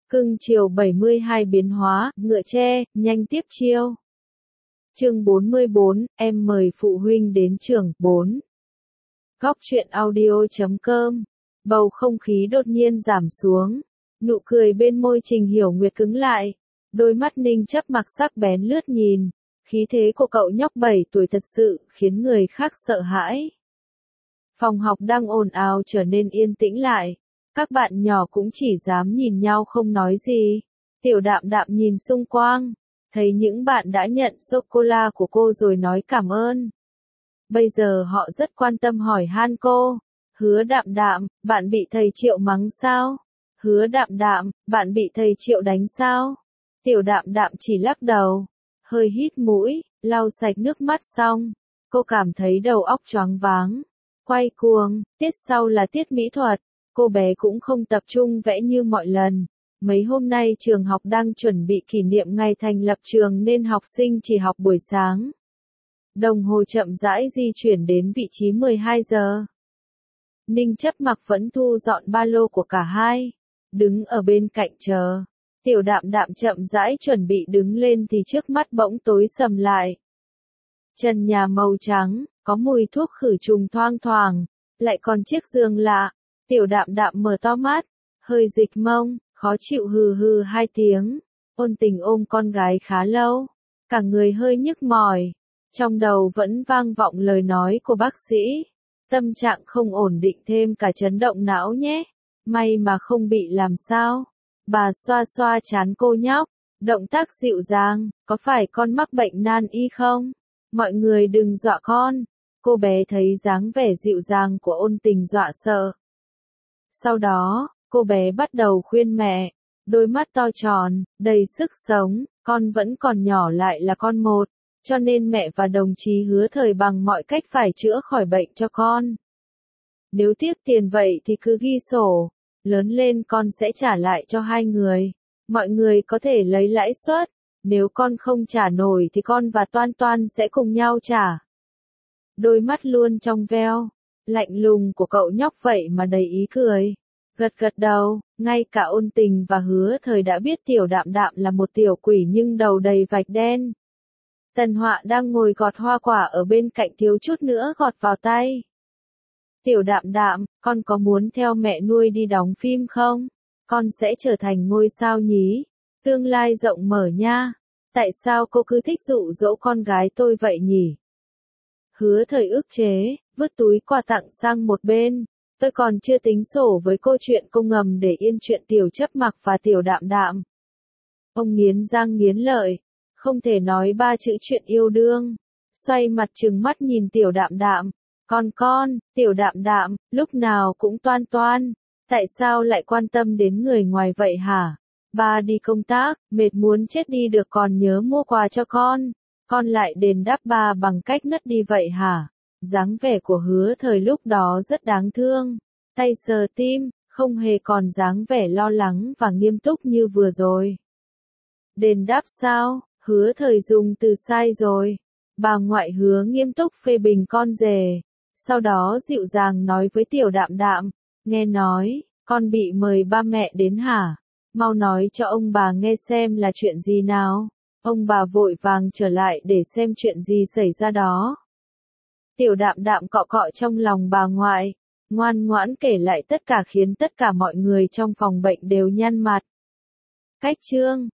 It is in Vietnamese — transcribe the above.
Cưng chiều 72 biến hóa, ngựa tre, nhanh tiếp chiêu. Chương 44, em mời phụ huynh đến trường, 4. Góc truyện audio.com. Bầu không khí đột nhiên giảm xuống. Nụ cười bên môi Trình Hiểu Nguyệt cứng lại. Đôi mắt Ninh Chấp Mặc sắc bén lướt nhìn. Khí thế của cậu nhóc 7 tuổi thật sự khiến người khác sợ hãi. Phòng học đang ồn ào trở nên yên tĩnh lại. Các bạn nhỏ cũng chỉ dám nhìn nhau không nói gì. Tiểu Đạm Đạm nhìn xung quanh, thấy những bạn đã nhận sô-cô-la của cô rồi nói cảm ơn. Bây giờ họ rất quan tâm hỏi han cô. Hứa Đạm Đạm, bạn bị thầy Triệu mắng sao? Hứa Đạm Đạm, bạn bị thầy Triệu đánh sao? Tiểu Đạm Đạm chỉ lắc đầu, hơi hít mũi, lau sạch nước mắt xong. Cô cảm thấy đầu óc choáng váng, quay cuồng, tiết sau là tiết mỹ thuật. Cô bé cũng không tập trung vẽ như mọi lần. Mấy hôm nay trường học đang chuẩn bị kỷ niệm ngày thành lập trường nên học sinh chỉ học buổi sáng. Đồng hồ chậm rãi di chuyển đến vị trí 12 giờ. Ninh Chấp Mặc vẫn thu dọn ba lô của cả hai, đứng ở bên cạnh chờ. Tiểu Đạm Đạm chậm rãi chuẩn bị đứng lên thì trước mắt bỗng tối sầm lại. Trần nhà màu trắng, có mùi thuốc khử trùng thoang thoảng, lại còn chiếc giường lạ. Tiểu Đạm Đạm mở to mắt, hơi dịch mông, khó chịu hừ hừ hai tiếng. Ôn Tình ôm con gái khá lâu, cả người hơi nhức mỏi. Trong đầu vẫn vang vọng lời nói của bác sĩ. Tâm trạng không ổn định thêm cả chấn động não nhé. May mà không bị làm sao. Bà xoa xoa trán cô nhóc, động tác dịu dàng, có phải con mắc bệnh nan y không? Mọi người đừng dọa con. Cô bé thấy dáng vẻ dịu dàng của Ôn Tình dọa sợ. Sau đó, cô bé bắt đầu khuyên mẹ, đôi mắt to tròn, đầy sức sống, con vẫn còn nhỏ lại là con một, cho nên mẹ và đồng chí Hứa Thời bằng mọi cách phải chữa khỏi bệnh cho con. Nếu tiếc tiền vậy thì cứ ghi sổ, lớn lên con sẽ trả lại cho hai người. Mọi người có thể lấy lãi suất, nếu con không trả nổi thì con và Toan Toan sẽ cùng nhau trả. Đôi mắt luôn trong veo, lạnh lùng của cậu nhóc vậy mà đầy ý cười. Gật gật đầu, ngay cả Ôn Tình và Hứa Thời đã biết Tiểu Đạm Đạm là một tiểu quỷ nhưng đầu đầy vạch đen. Tần Họa đang ngồi gọt hoa quả ở bên cạnh thiếu chút nữa gọt vào tay. Tiểu Đạm Đạm, con có muốn theo mẹ nuôi đi đóng phim không? Con sẽ trở thành ngôi sao nhí. Tương lai rộng mở nha. Tại sao cô cứ thích dụ dỗ con gái tôi vậy nhỉ? Hứa Thời ức chế, vứt túi quà tặng sang một bên. Tôi còn chưa tính sổ với cô chuyện cô ngầm để yên chuyện Tiểu Chấp Mặc và Tiểu Đạm Đạm. Ông nghiến răng nghiến lợi, không thể nói ba chữ chuyện yêu đương. Xoay mặt trừng mắt nhìn Tiểu Đạm Đạm. Con, Tiểu Đạm Đạm, lúc nào cũng Toan Toan. Tại sao lại quan tâm đến người ngoài vậy hả? Ba đi công tác, mệt muốn chết đi được còn nhớ mua quà cho con lại đền đáp ba bằng cách ngất đi vậy hả? Dáng vẻ của Hứa Thời lúc đó rất đáng thương. Tay sờ tim, không hề còn dáng vẻ lo lắng và nghiêm túc như vừa rồi. Đền đáp sao? Hứa Thời dùng từ sai rồi. Bà ngoại Hứa nghiêm túc phê bình con rể. Sau đó dịu dàng nói với Tiểu Đạm Đạm, nghe nói, con bị mời ba mẹ đến hả? Mau nói cho ông bà nghe xem là chuyện gì nào. Ông bà vội vàng trở lại để xem chuyện gì xảy ra đó. Tiểu Đạm Đạm cọ cọ trong lòng bà ngoại, ngoan ngoãn kể lại tất cả khiến tất cả mọi người trong phòng bệnh đều nhăn mặt. Cách chương